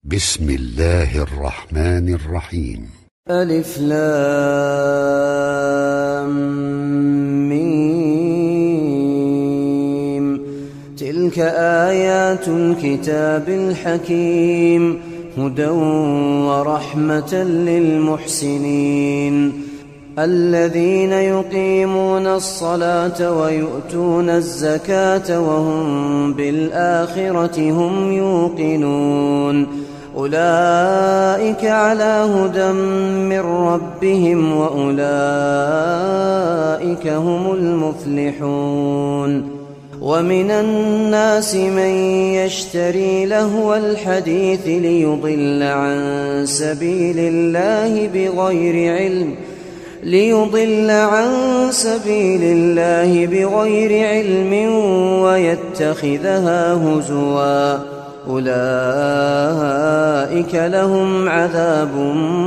بسم الله الرحمن الرحيم. ألف لام ميم. تلك آيات الكتاب الحكيم هدى ورحمة للمحسنين الذين يقيمون الصلاة ويؤتون الزكاة وهم بالآخرة هم يوقنون أولئك على هدى من ربهم وأولئك هم المفلحون. ومن الناس من يشتري لهو الحديث ليضل عن سبيل الله بغير علم ويتخذها هزوا أولئك لهم عذاب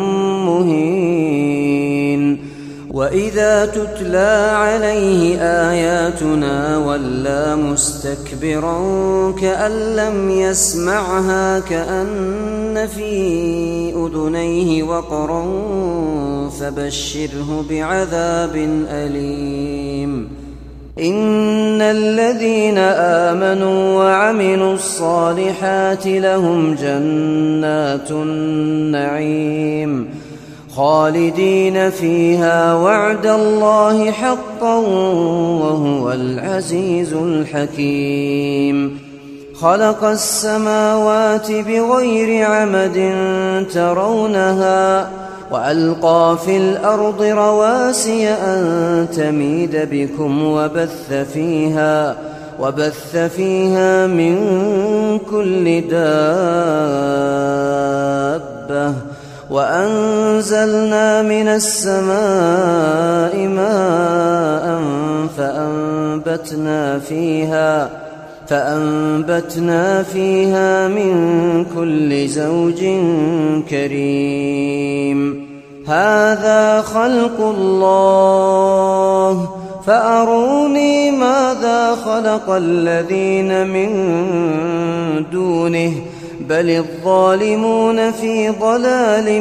مهين. وإذا تتلى عليه آياتنا ولى مستكبرا كأن لم يسمعها كأن في أذنيه وقرا فبشره بعذاب أليم. إن الذين آمنوا وعملوا الصالحات لهم جنات النعيم خالدين فيها وعد الله حقا وهو العزيز الحكيم. خلق السماوات بغير عمد ترونها وألقى في الأرض رواسي أن تميد بكم وبث فيها من كل دابة وأنزلنا من السماء ماء فأنبتنا فيها من كل زوج كريم. هذا خلق الله فأروني ماذا خلق الذين من دونه بل الظالمون في ضلال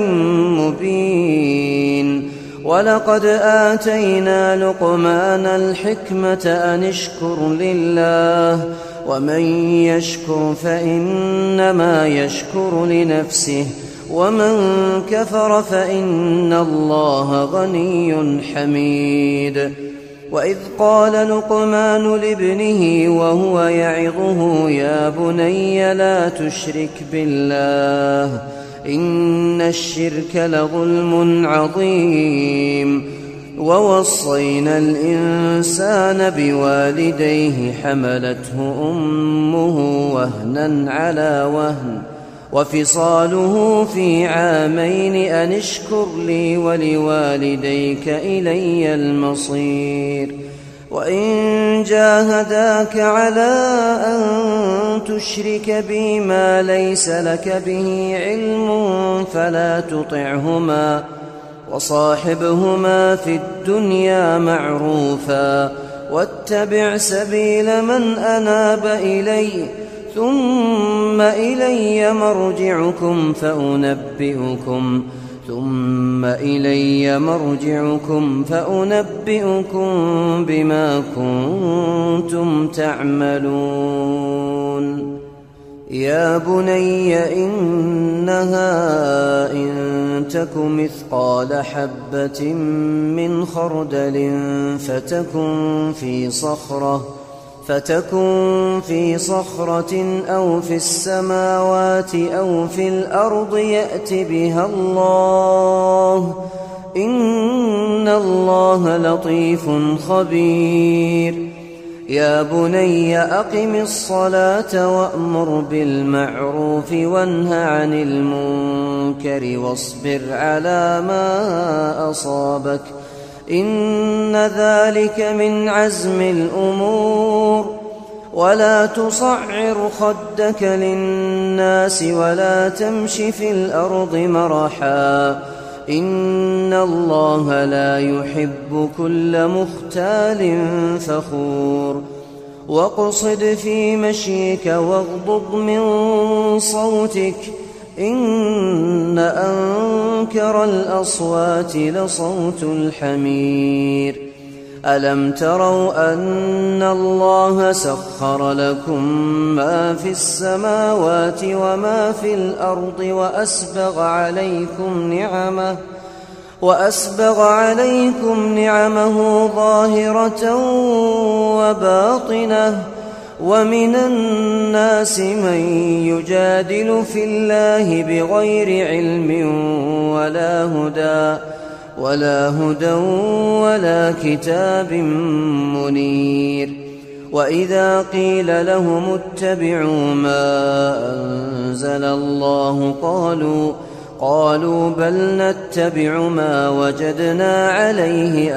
مبين. ولقد آتينا لقمان الحكمة أن اشكر لله ومن يشكر فإنما يشكر لنفسه ومن كفر فإن الله غني حميد. وإذ قال لقمان لابنه وهو يعظه يا بني لا تشرك بالله إن الشرك لظلم عظيم. ووصينا الإنسان بوالديه حملته أمه وهنا على وهن وفصاله في عامين أن اشكر لي ولوالديك إلي المصير. وإن جاهداك على أن تشرك بي ما ليس لك به علم فلا تطعهما وصاحبهما في الدنيا معروفا واتبع سبيل من أناب إلي ثم إلي مرجعكم فأنبئكم بما كنتم تعملون. يا بني إنها إن تك مثقال حبة من خردل فتكن في صخرة أو في السماوات أو في الأرض يأت بها الله إن الله لطيف خبير. يا بني أقم الصلاة وأمر بالمعروف وانه عن المنكر واصبر على ما أصابك إن ذلك من عزم الأمور. ولا تصعر خدك للناس ولا تمش في الأرض مرحا إن الله لا يحب كل مختال فخور. واقصد في مشيك واغضض من صوتك إن أنكر الأصوات لصوت الحمير. ألم تروا أن الله سخر لكم ما في السماوات وما في الأرض وأسبغ عليكم نعمه ظاهرة وباطنة، ومن الناس من يجادل في الله بغير علم ولا هدى ولا كتاب منير. وإذا قيل لهم اتبعوا ما أنزل الله قالوا بل نتبع ما وجدنا عليه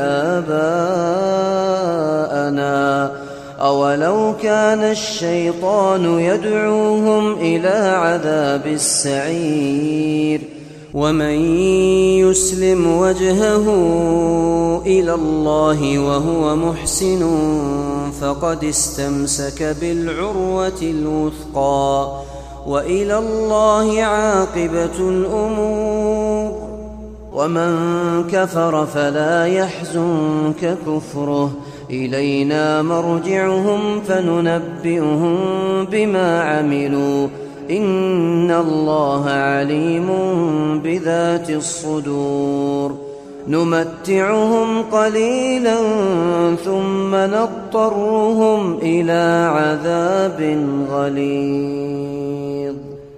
آباءنا أولو كان الشيطان يدعوهم إلى عذاب السعير. ومن يسلم وجهه إلى الله وهو محسن فقد استمسك بالعروة الوثقى، وإلى الله عاقبة الأمور. ومن كفر فلا يحزنك كفره، إلينا مرجعهم فننبئهم بما عملوا، إن الله عليم بذات الصدور. نمتعهم قليلا ثم نضطرهم إلى عذاب غليظ.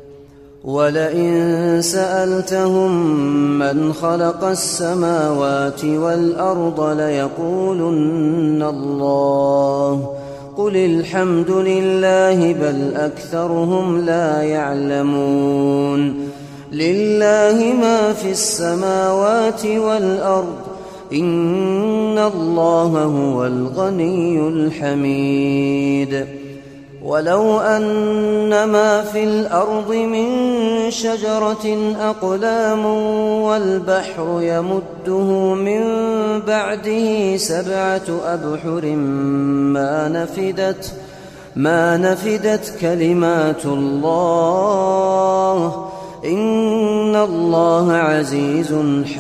ولئن سألتهم من خلق السماوات والأرض ليقولن الله، قل الحمد لله بل أكثرهم لا يعلمون. لله ما في السماوات والأرض، إن الله هو الغني الحميد. ولو أن ما في الأرض من شجرة أقلام والبحر يمده من بعده 7 أبحر ما نفدت كلمات الله، إن الله عزيز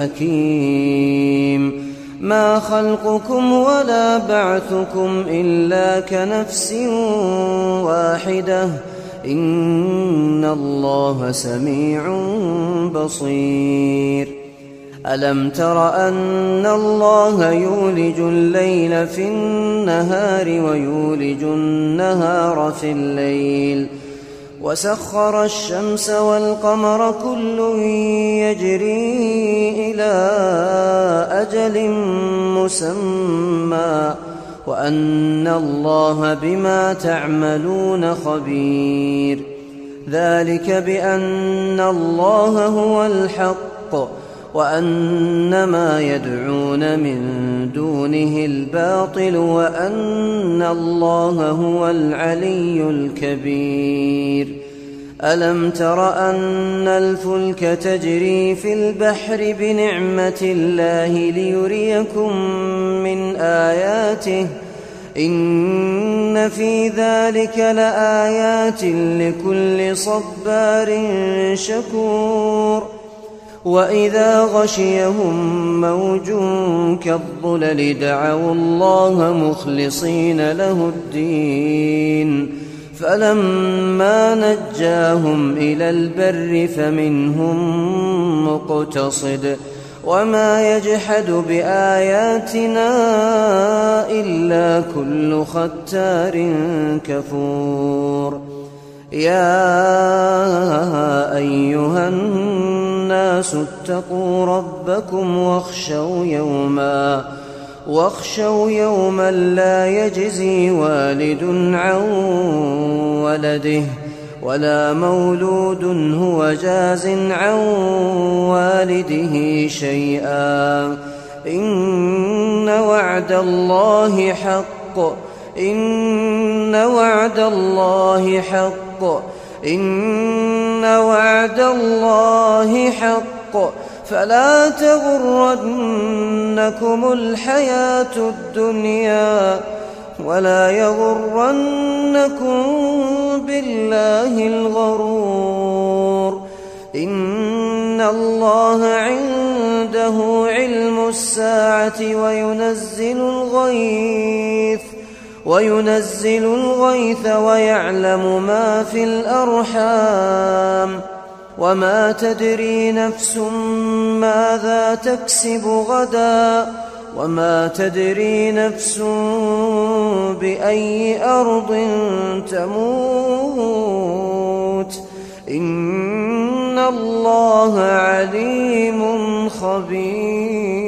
حكيم. ما خلقكم ولا بعثكم إلا كنفس واحدة، إن الله سميع بصير. ألم تر أن الله يولج الليل في النهار ويولج النهار في الليل، وسخر الشمس والقمر كل يجري إلى أجل مسمى، وأن الله بما تعملون خبير. ذلك بأن الله هو الحق وأن ما يدعون من دونه الباطل وأن الله هو العلي الكبير. ألم تر أن الفلك تجري في البحر بنعمة الله ليريكم من آياته، إن في ذلك لآيات لكل صبار شكور. وإذا غشيهم موج كالظلل دعوا الله مخلصين له الدين، فلما نجاهم إلى البر فمنهم مقتصد، وما يجحد بآياتنا إلا كل ختار كفور. يا أيها الناس اتقوا ربكم واخشوا يوما لا يجزي والد عن ولده ولا مولود هو جاز عن والده شيئا، إن وعد الله حق، إن وعد الله حق، إن وعد الله حق، فلا تغرنكم الحياة الدنيا ولا يغرنكم بالله الغرور. إن الله عنده علم الساعة وينزل الغيث ويعلم ما في الأرحام وما تدري نفس ماذا تكسب غدا وما تدري نفس بأي أرض تموت إن الله عليم خبير.